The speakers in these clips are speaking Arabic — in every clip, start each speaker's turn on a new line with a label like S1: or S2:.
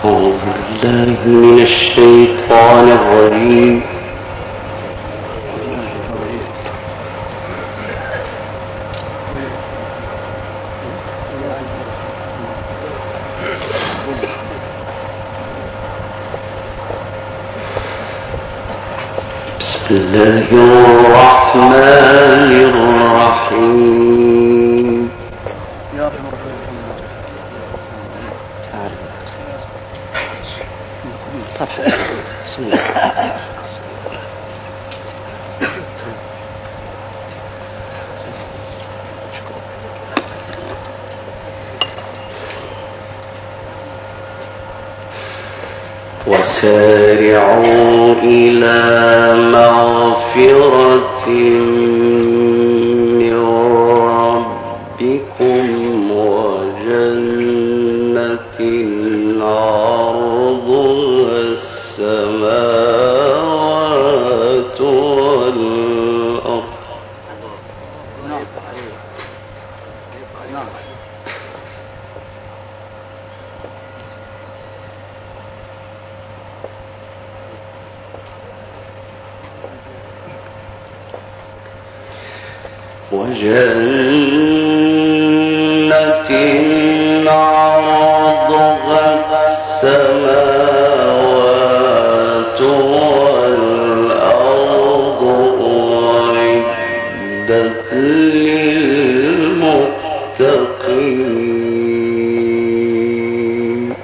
S1: أعوذ بالله من الشيطان الرجيم. بسم الله الرحمن الرحيم. وسارعوا إلى مغفرة من ربكم وجنة عرضها السماوات والأرض وجنة عرضها السماوات والأرض أعدت للمتقين.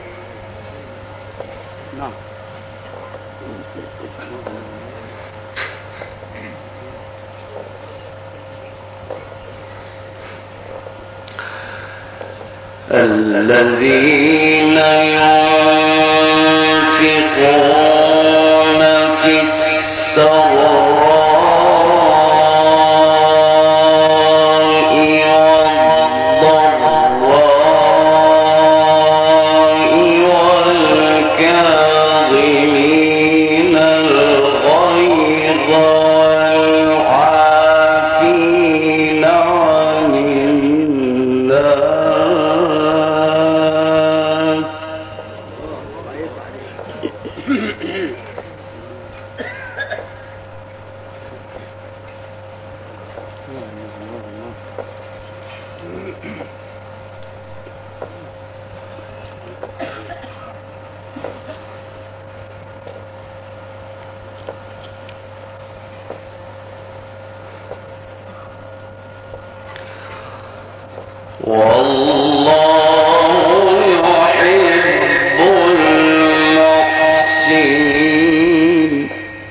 S1: الذين ينفقون في السراء والضراء والكاظمين الغيظ والعافين عن الناس والله يحب المحسنين.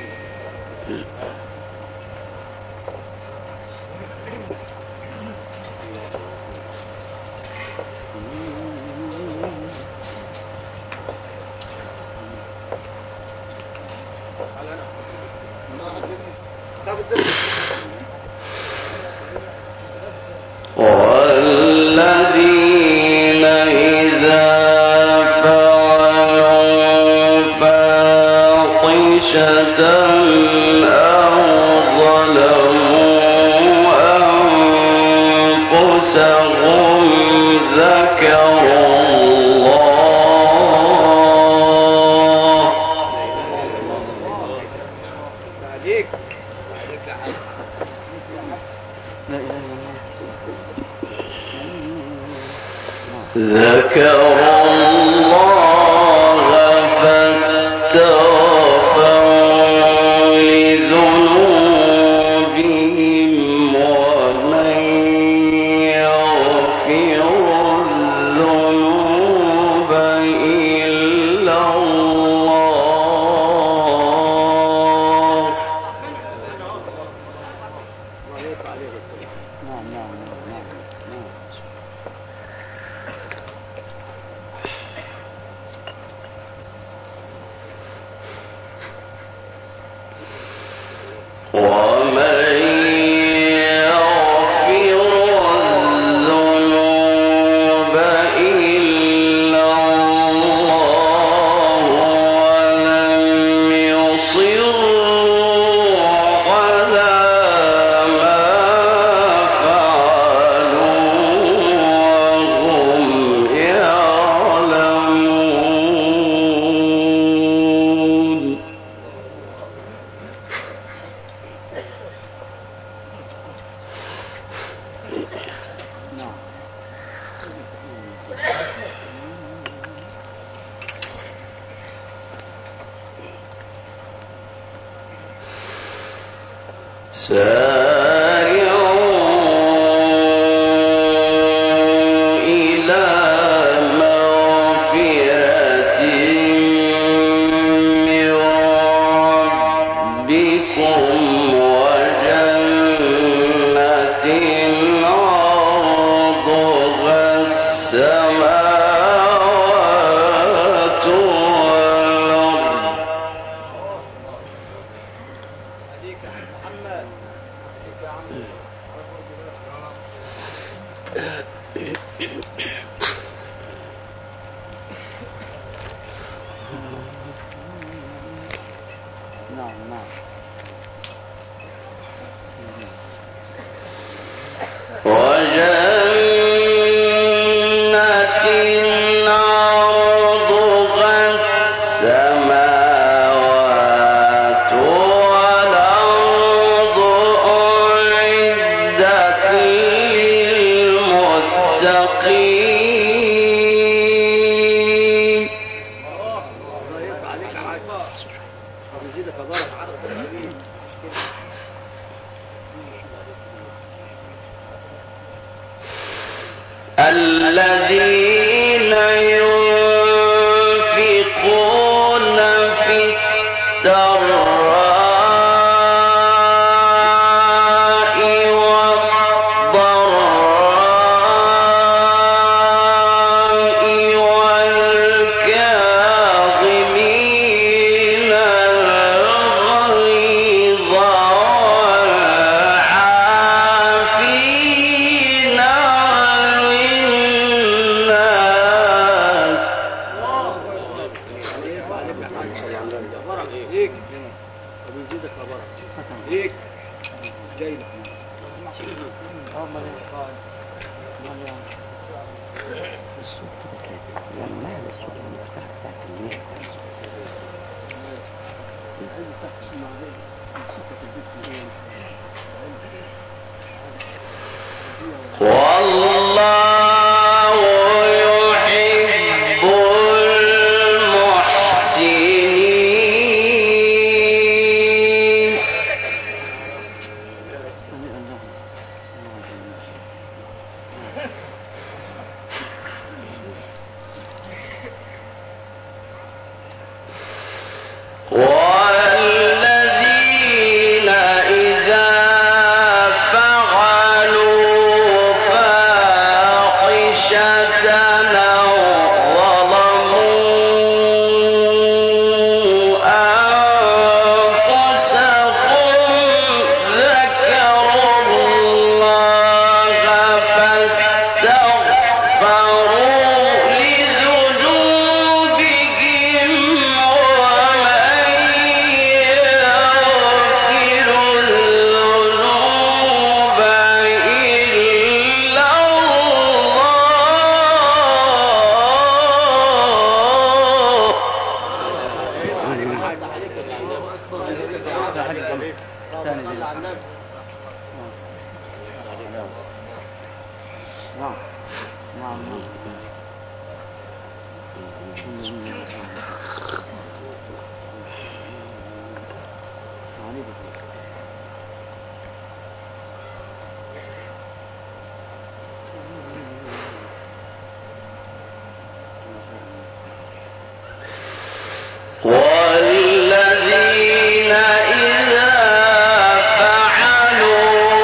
S1: والذين إذا فعلوا فاحشة أو ظلموا أنفسهم ذكروا الله فاستغفروا لذنوبهم ومن يغفر الذنوب إلا الله. فعلوا الذين ينفقون في السراء والضراء والكاظمين الغيظ والعافين عن الناس والله يحب المحسنين. والذين إذا فعلوا فاحشة أو ظلموا أنفسهم ذكروا الله فاستغفروا لذنوبهم ومن يغفر الذنوب إلا والذين إذا فعلوا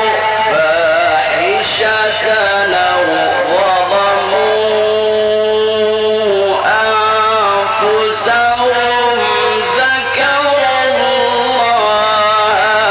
S1: فاحشة أو ظلموا أنفسهم ذكروا الله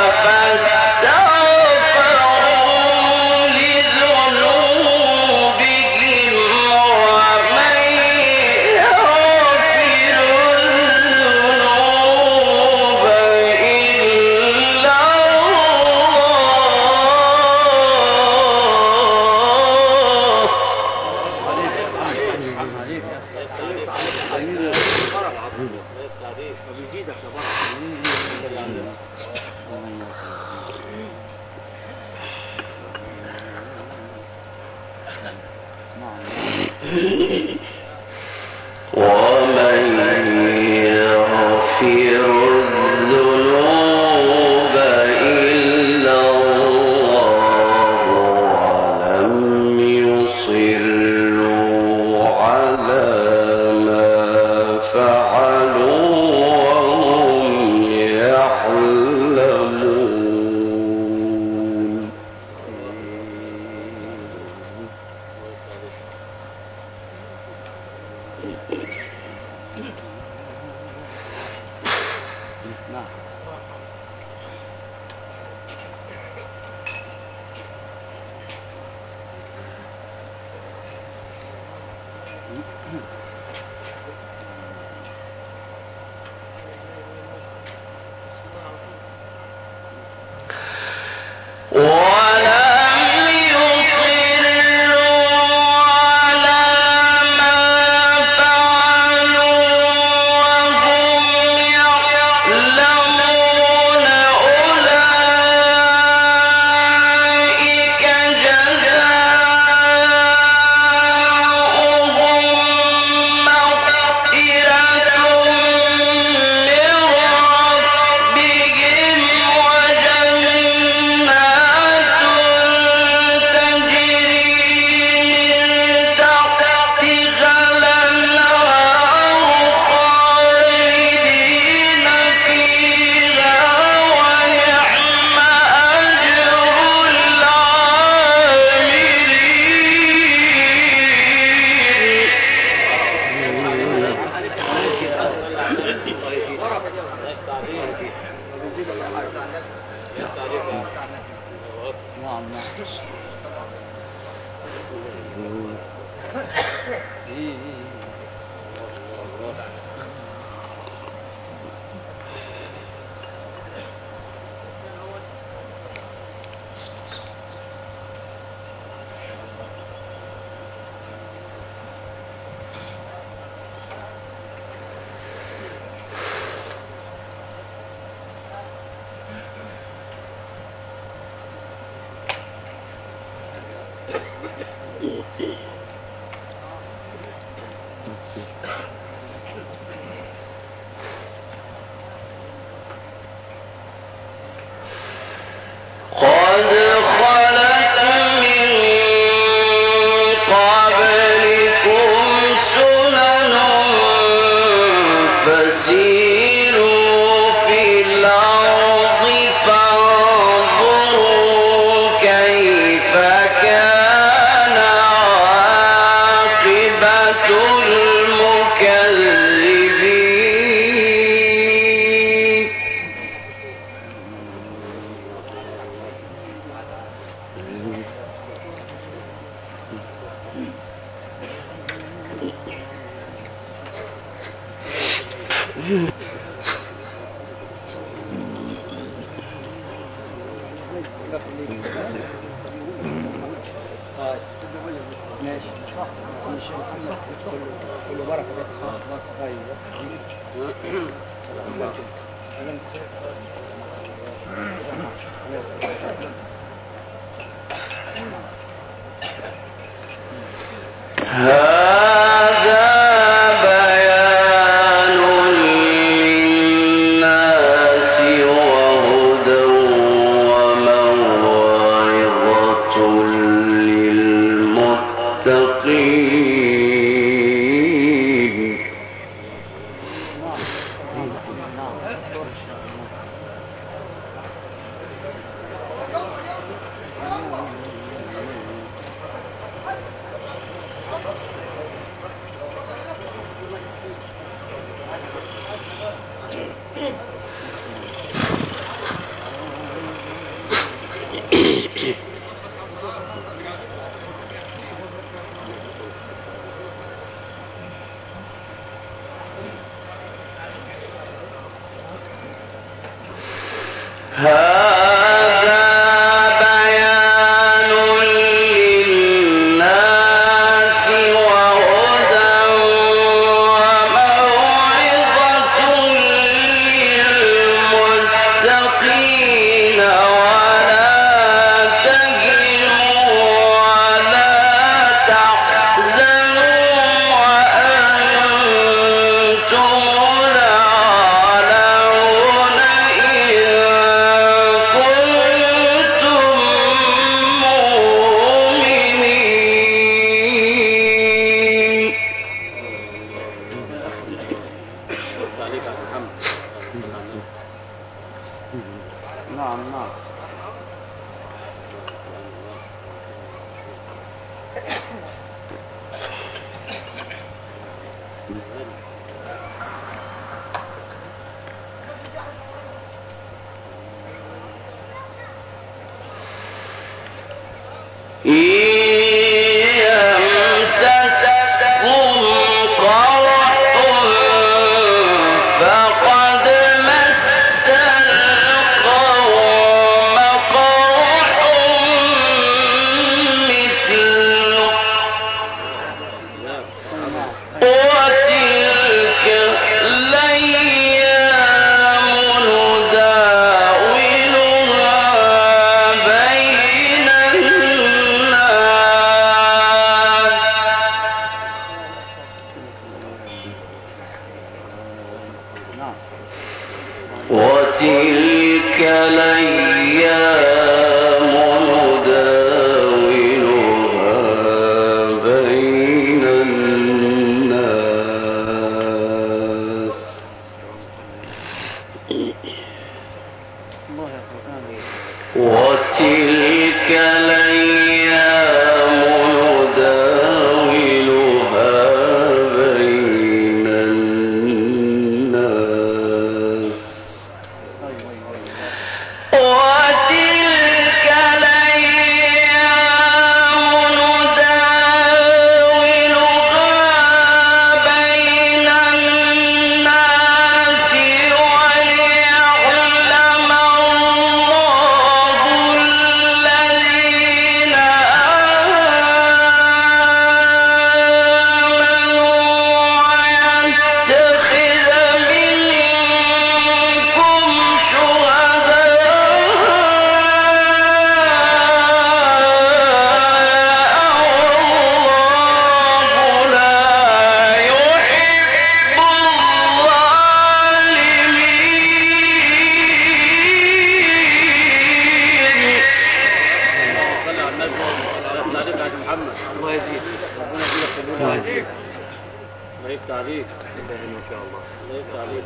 S2: الله يزيد ربنا يزيدك الله يزيد الله يفتح عليك ما شاء الله الله يفتح عليك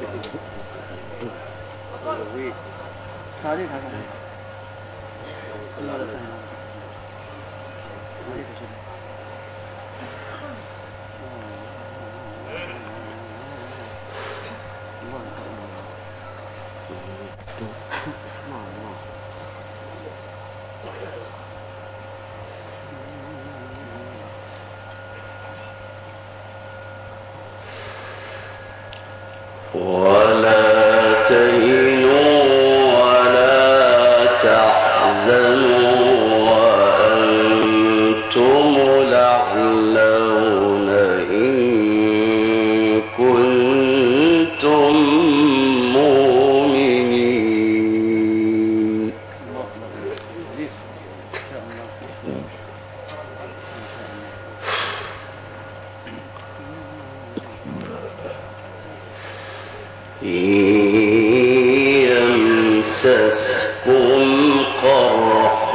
S2: الله عليك
S1: ولا تهنوا ولا تحزنوا وأنتم الأعلون إن كنتم مؤمنين. يمسسكم قرح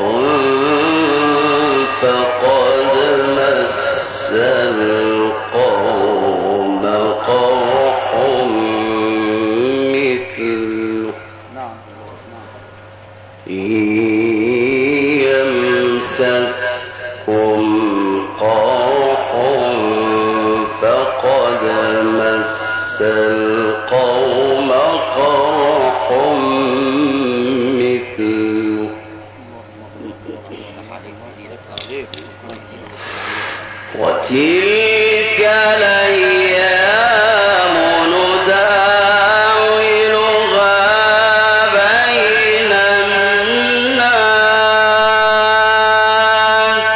S1: فقد مس القوم قرح مثله يمسسكم قرح فقد مس القوم قرح مثله وتلك الأيام نداولها بين الناس.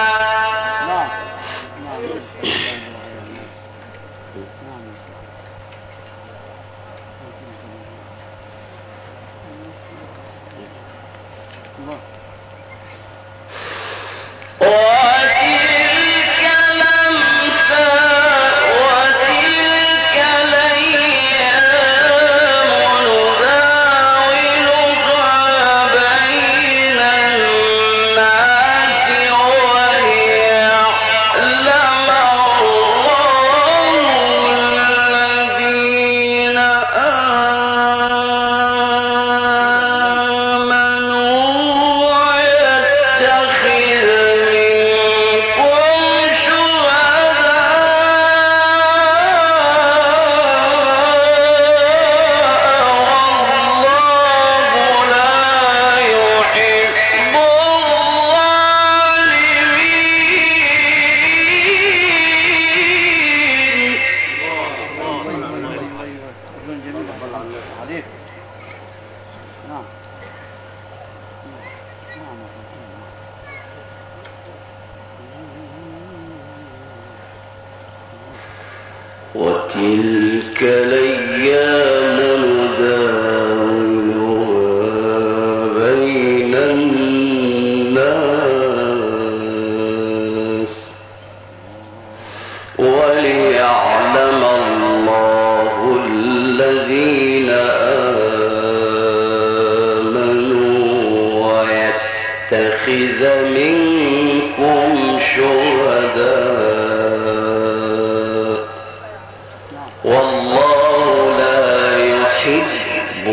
S1: وتلك الأيام نداولها بين الناس وليعلم الله الذين آمنوا ويتخذ منكم شهداء والله لا يحب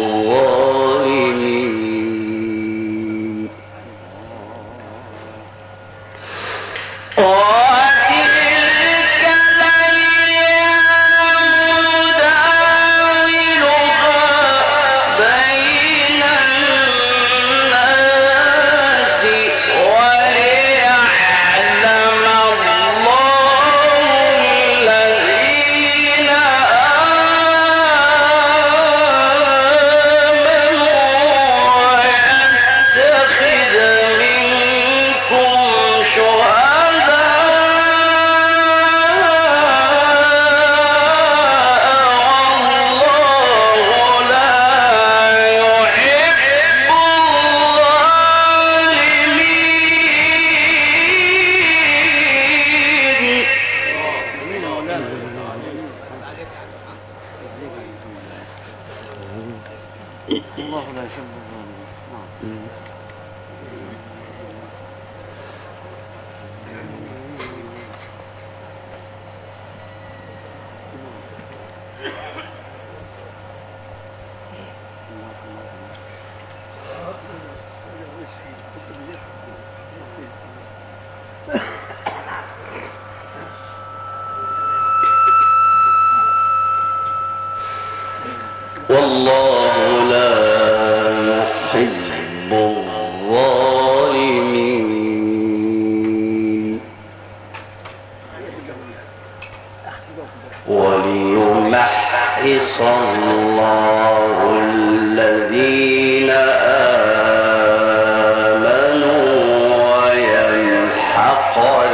S1: الظالمين. وتلك الأيام نداولها بين الناس وليعلم الله الذين آمنوا ويتخذ منكم
S2: الله لا يحب الظالمين.
S1: الله الذين آمنوا ويمحق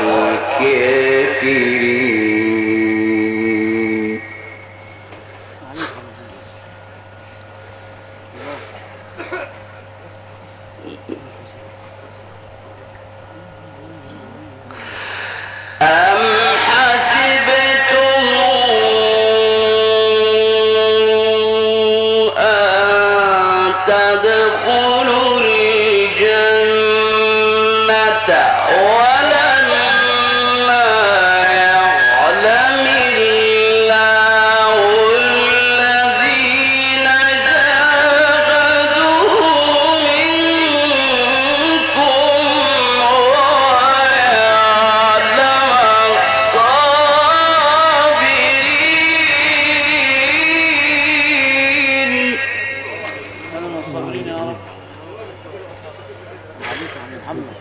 S1: الكافرين. أم حسبتم أن تدخلوا الجنة ولما يعلم الله الذين جاهدوا منكم الصابرين.
S2: أنا الصابرين يا رب. عليك عن محمد.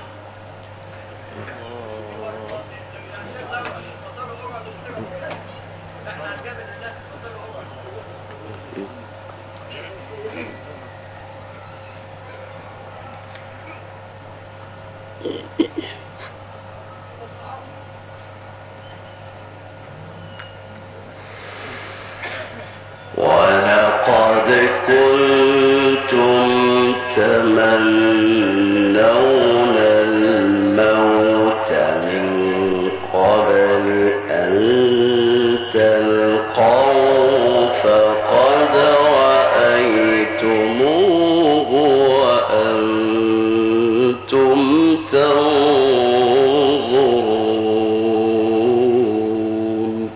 S1: ولقد كنتم تمنون الموت من قبل أن تلقوا فقد رأيتموه وأنتم تنظرون.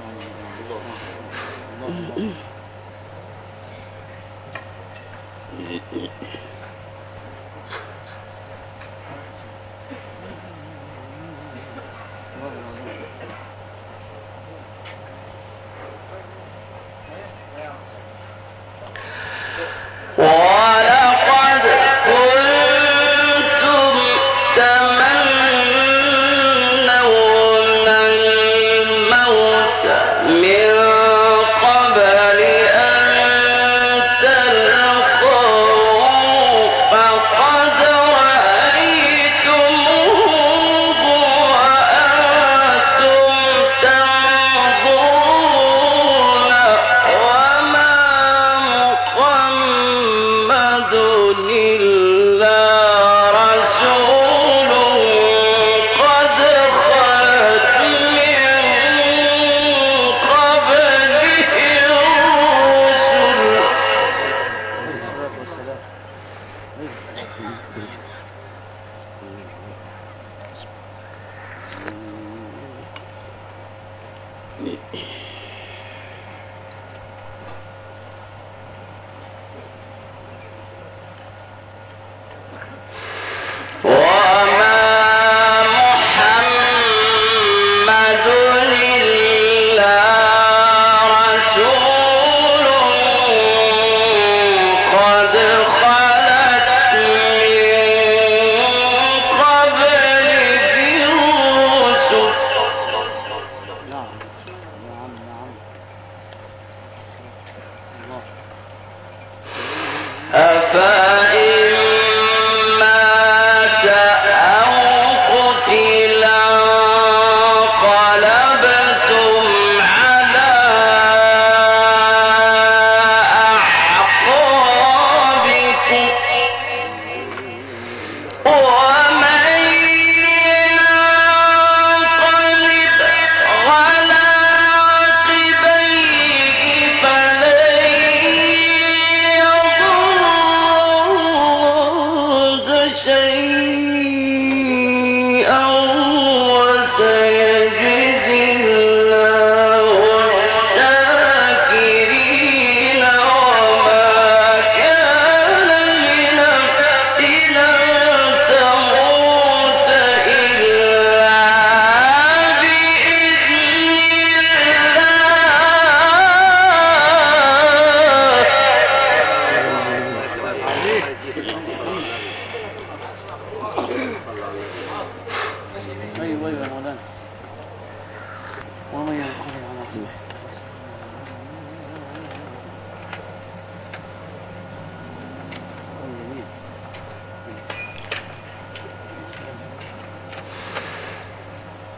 S1: ولقد كنتم تمنون الموت من قبل أن تلقوه فقد رأيتموه وأنتم تنظرون. وما محمد إلا رسول قد خلت من قبله الرسل.
S2: الصلاة والسلام.
S1: وما محمد إلا رسول قد خلت من قبله الرسل.
S2: نعم نعم نعم. الله.
S1: أفإن مات أو قتلا انقلبتم على أعقابكم ومن ينقلب على عقبيه فلن يضر الله شيئا وسيجزي الله الشاكرين. وما كان لنفس أن تموت إلا بإذن الله.
S2: أيوة أيوة يا مولانا. ومن ينقلب على عقبيه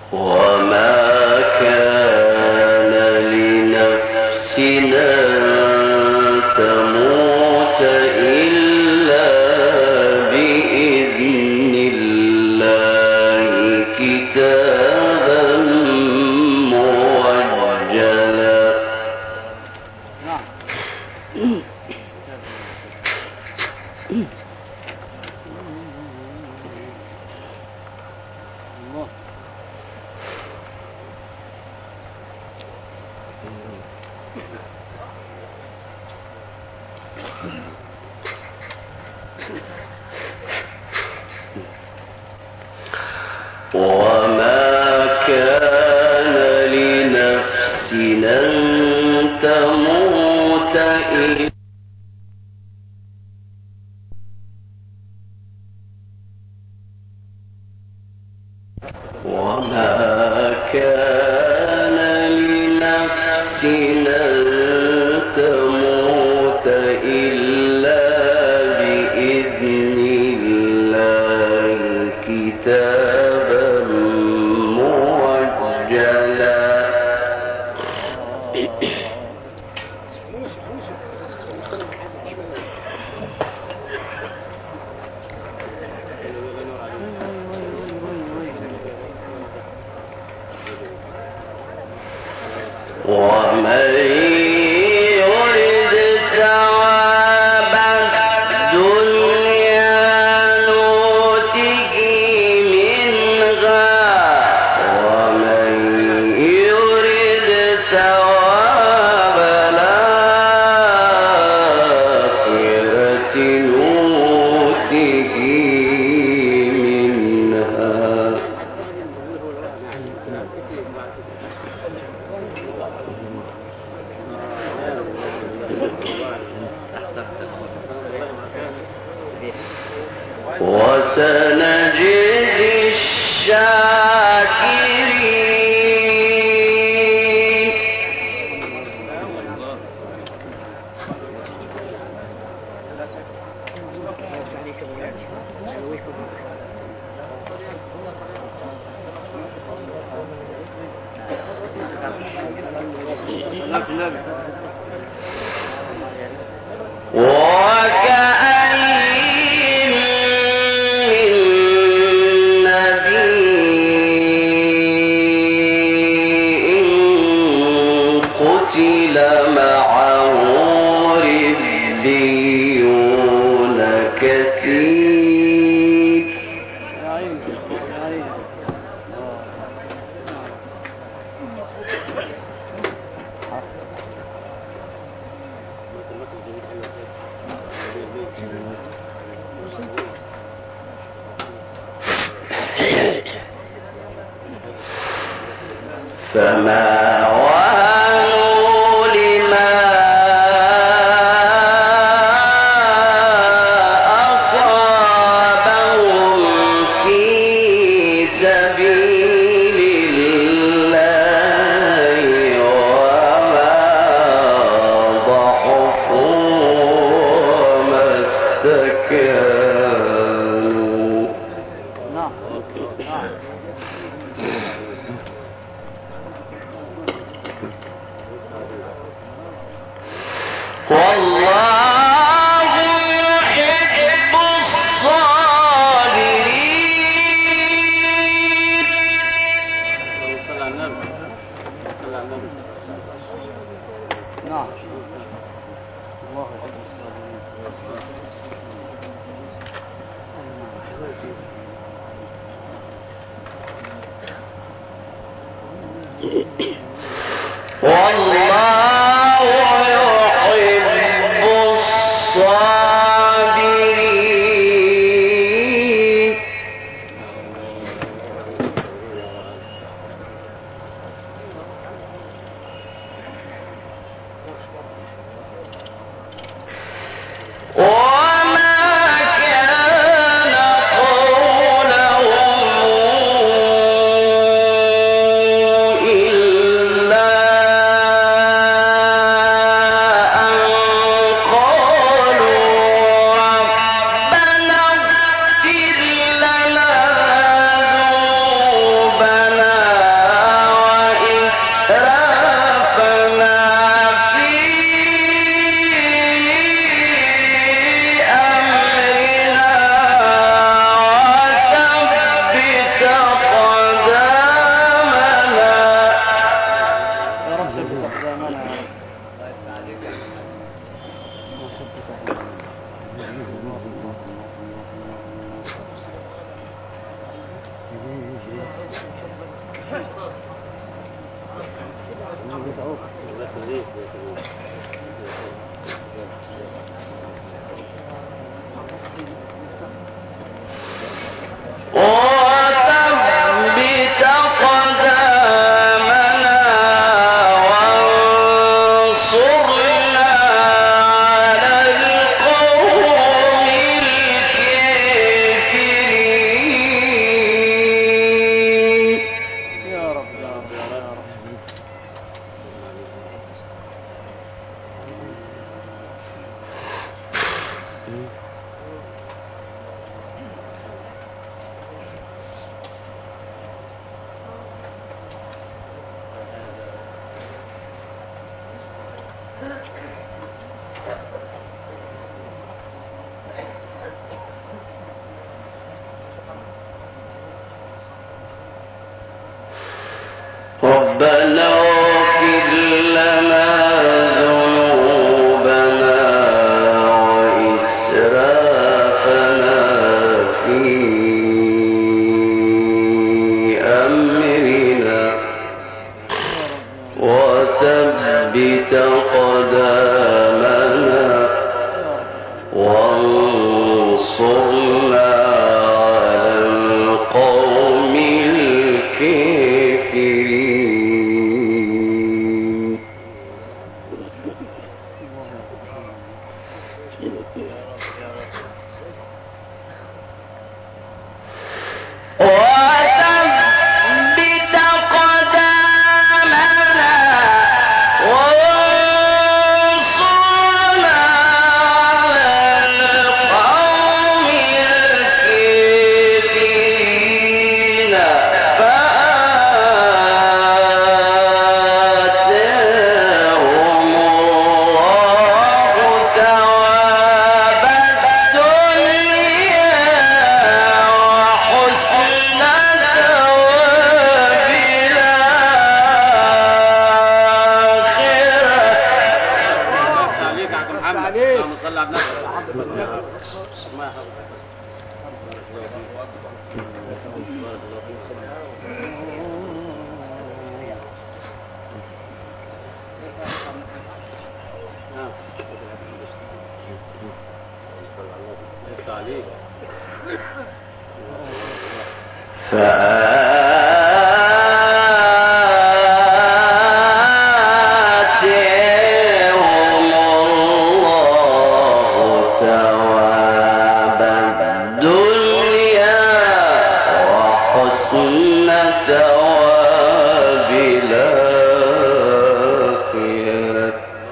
S1: وما كان لنفس أن تموت إلا بإذن الله كتابا موجلا. وما كان لنفس أن تموت إلا بإذن الله كتابا موجلا. ومن يرد ثواب الدنيا نؤته منها ومن يرد ثواب الآخرة نؤته منها. وسنجزي الشاكرين. وكأين من نبي قتل معه ربيون كثير. فما وهنوا لما أصابهم في سبيل الله وما ضعفوا وما استكانوا. والله يحب الصابرين.
S2: صلى على النبي. صلى على النبي.
S3: نعم الله يحب الصابرين.
S1: والله يحب الصابرين. وما كان قولهم إلا وثبت قدامنا وانصرنا على القوم الكافرين.
S3: يا رب يا رب يا رب.
S1: ربنا اغفر لنا ذنوبنا وإسرافنا في أمرنا وثبت قدامنا وانصرنا على القوم الكافرين. وثبت قدامنا وانصرنا على القوم الكافرين. فآتاهم الله ثواب الدنيا وحسن ثواب الآخرة.
S2: عليك يا عم محمد. اللهم صل على النبي. ما حضرتك.
S1: فآتاهم الله ثواب الدنيا وحسن ثواب الآخرة.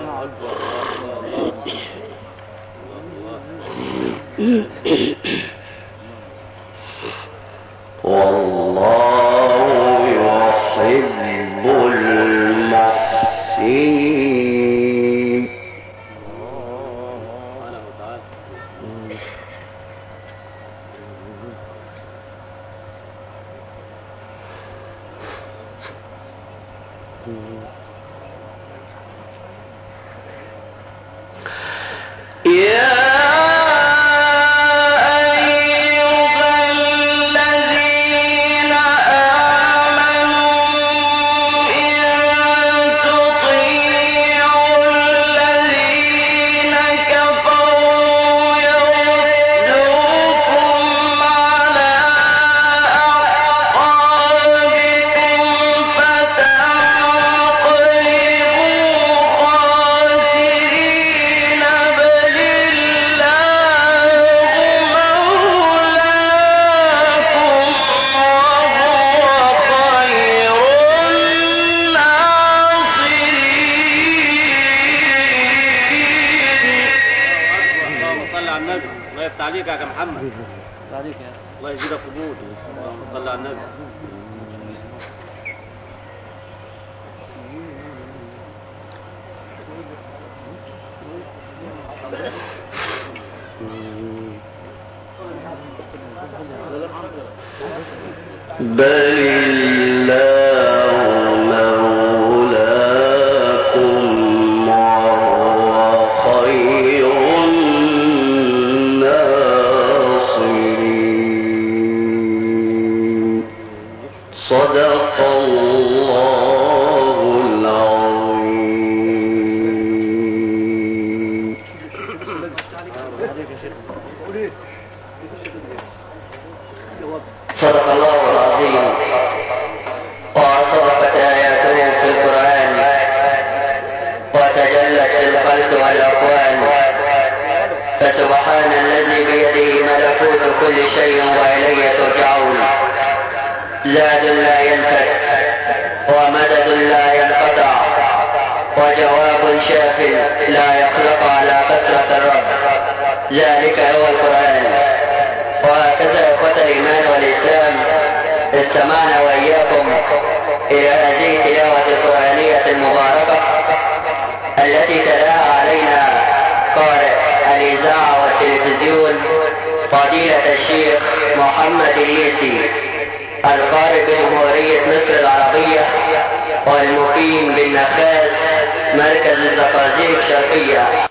S1: والله يحب المحسنين. يا أيها الذين آمنوا إن تطيعوا الذين كفروا يردوكم على أعقابكم فتنقلبوا خاسرين. بل الله مولاكم وهو خير الناصرين.
S2: اللهم صل على النبي. الله يفتح عليك يا محمد.
S3: عليك يا
S2: الله يزيدك قبول. اللهم صل على النبي.
S1: بل الله مولاكم وهو خير الناصرين. صدق الله العظيم. صدق الله العظيم وصدقت آياته في القرآن وتجلت في الخلق والأكوان، فسبحان الذي بيده ملكوت كل شيء وإليه ترجعون. زاد لا ينفد ومدد لا ينقطع وجواب شاف لا يخلق على كثرة الرب. ذلك هو القرآن. وهكذا إخوة الإيمان والإسلام استمعنا وإياكم إلى هذه التلاوة القرآنية المباركة التي تلاها علينا قارئ الإذاعة والتلفزيون فضيلة الشيخ محمد اليسي، القارئ بجمهورية مصر العربية والمقيم بالنخاس مركز الزقازيق شرقية.